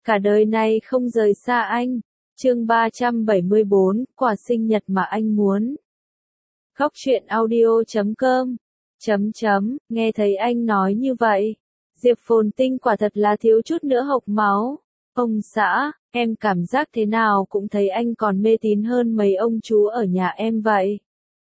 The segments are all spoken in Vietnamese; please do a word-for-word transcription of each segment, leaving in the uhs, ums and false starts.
cả đời này không rời xa anh. Chương ba trăm bảy mươi bốn, quà sinh nhật mà anh muốn. Góc truyện audio chấm com chấm chấm, nghe thấy anh nói như vậy, Diệp Phồn Tinh quả thật là thiếu chút nữa hộc máu. Ông xã, em cảm giác thế nào cũng thấy anh còn mê tín hơn mấy ông chú ở nhà em vậy.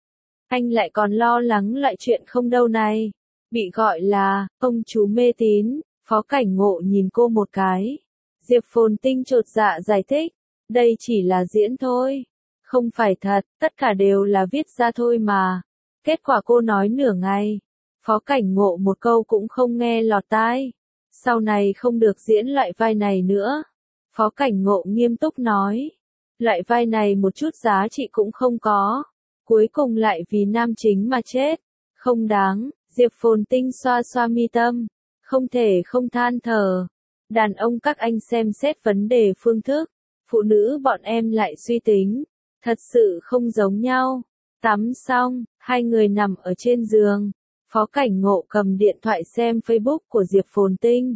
Anh lại còn lo lắng lại chuyện không đâu này. Bị gọi là, ông chú mê tín, Phó Cảnh Ngộ nhìn cô một cái. Diệp Phồn Tinh chột dạ giải thích, đây chỉ là diễn thôi. Không phải thật, tất cả đều là viết ra thôi mà. Kết quả cô nói nửa ngày. Phó Cảnh Ngộ một câu cũng không nghe lọt tai. Sau này không được diễn loại vai này nữa. Phó Cảnh Ngộ nghiêm túc nói. Loại vai này một chút giá trị cũng không có. Cuối cùng lại vì nam chính mà chết. Không đáng, Diệp Phồn Tinh xoa xoa mi tâm. Không thể không than thở. Đàn ông các anh xem xét vấn đề phương thức. Phụ nữ bọn em lại suy tính. Thật sự không giống nhau. Tắm xong, hai người nằm ở trên giường. Phó Cảnh Ngộ cầm điện thoại xem Facebook của Diệp Phồn Tinh.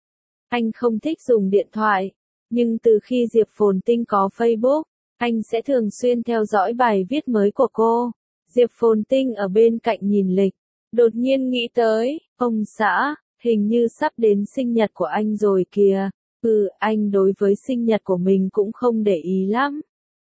Anh không thích dùng điện thoại. Nhưng từ khi Diệp Phồn Tinh có Facebook, anh sẽ thường xuyên theo dõi bài viết mới của cô. Diệp Phồn Tinh ở bên cạnh nhìn lịch. Đột nhiên nghĩ tới, ông xã, hình như sắp đến sinh nhật của anh rồi kìa. Ừ, anh đối với sinh nhật của mình cũng không để ý lắm.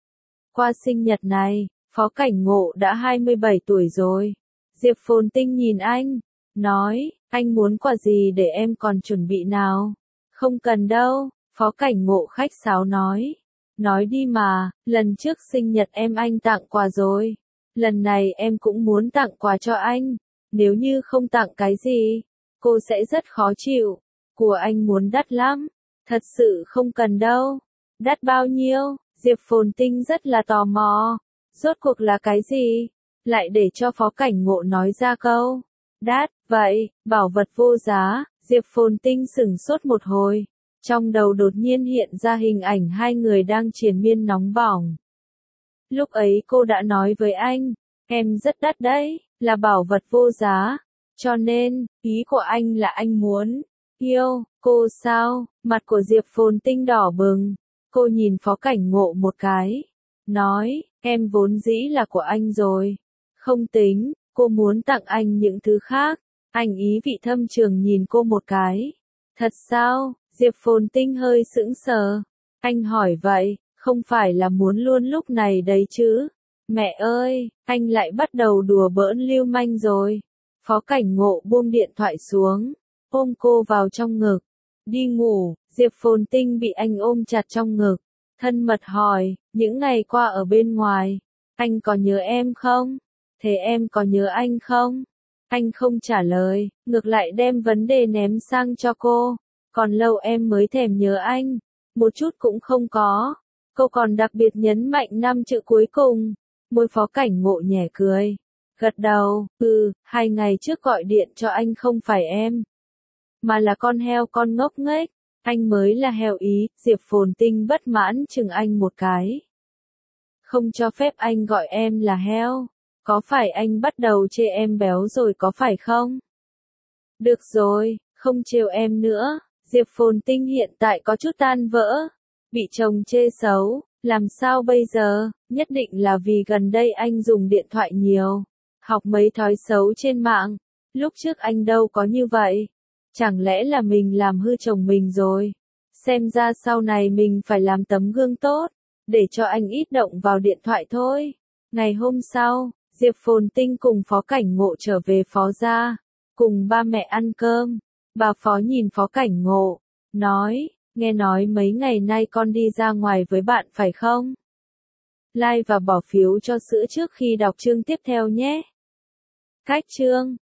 Qua sinh nhật này, Phó Cảnh Ngộ đã hai mươi bảy tuổi rồi. Diệp Phồn Tinh nhìn anh, nói, anh muốn quà gì để em còn chuẩn bị nào? Không cần đâu, Phó Cảnh Ngộ khách sáo nói. Nói đi mà, lần trước sinh nhật em anh tặng quà rồi. Lần này em cũng muốn tặng quà cho anh. Nếu như không tặng cái gì, cô sẽ rất khó chịu. Của anh muốn đắt lắm. Thật sự không cần đâu. Đắt bao nhiêu? Diệp Phồn Tinh rất là tò mò. Rốt cuộc là cái gì? Lại để cho Phó Cảnh Ngộ nói ra câu. Đắt, vậy, bảo vật vô giá. Diệp Phồn Tinh sửng sốt một hồi. Trong đầu đột nhiên hiện ra hình ảnh hai người đang triền miên nóng bỏng. Lúc ấy cô đã nói với anh, em rất đắt đấy, là bảo vật vô giá. Cho nên, ý của anh là anh muốn yêu cô sao? Mặt của Diệp Phồn Tinh đỏ bừng. Cô nhìn Phó Cảnh Ngộ một cái. Nói, em vốn dĩ là của anh rồi. Không tính, cô muốn tặng anh những thứ khác. Anh ý vị thâm trường nhìn cô một cái. Thật sao? Diệp Phồn Tinh hơi sững sờ. Anh hỏi vậy, không phải là muốn luôn lúc này đấy chứ? Mẹ ơi, anh lại bắt đầu đùa bỡn lưu manh rồi. Phó Cảnh Ngộ buông điện thoại xuống, ôm cô vào trong ngực. Đi ngủ, Diệp Phồn Tinh bị anh ôm chặt trong ngực. Thân mật hỏi, những ngày qua ở bên ngoài, anh có nhớ em không? Thế em có nhớ anh không? Anh không trả lời, ngược lại đem vấn đề ném sang cho cô. Còn lâu em mới thèm nhớ anh. Một chút cũng không có. Cô còn đặc biệt nhấn mạnh năm chữ cuối cùng. Môi Phó Cảnh Ngộ nhẻ cười. Gật đầu, ừ, hai ngày trước gọi điện cho anh không phải em. Mà là con heo con ngốc nghếch. Anh mới là heo ý. Diệp Phồn Tinh bất mãn chừng anh một cái. Không cho phép anh gọi em là heo. Có phải anh bắt đầu chê em béo rồi có phải không? Được rồi, không trêu em nữa. Diệp Phồn Tinh hiện tại có chút tan vỡ. Bị chồng chê xấu, làm sao bây giờ? Nhất định là vì gần đây anh dùng điện thoại nhiều. Học mấy thói xấu trên mạng. Lúc trước anh đâu có như vậy. Chẳng lẽ là mình làm hư chồng mình rồi? Xem ra sau này mình phải làm tấm gương tốt. Để cho anh ít động vào điện thoại thôi. Ngày hôm sau, Diệp Phồn Tinh cùng Phó Cảnh Ngộ trở về Phó gia. Cùng ba mẹ ăn cơm. Bà Phó nhìn Phó Cảnh Ngộ. Nói, nghe nói mấy ngày nay con đi ra ngoài với bạn phải không? Like và bỏ phiếu cho sữa trước khi đọc chương tiếp theo nhé. Cách chương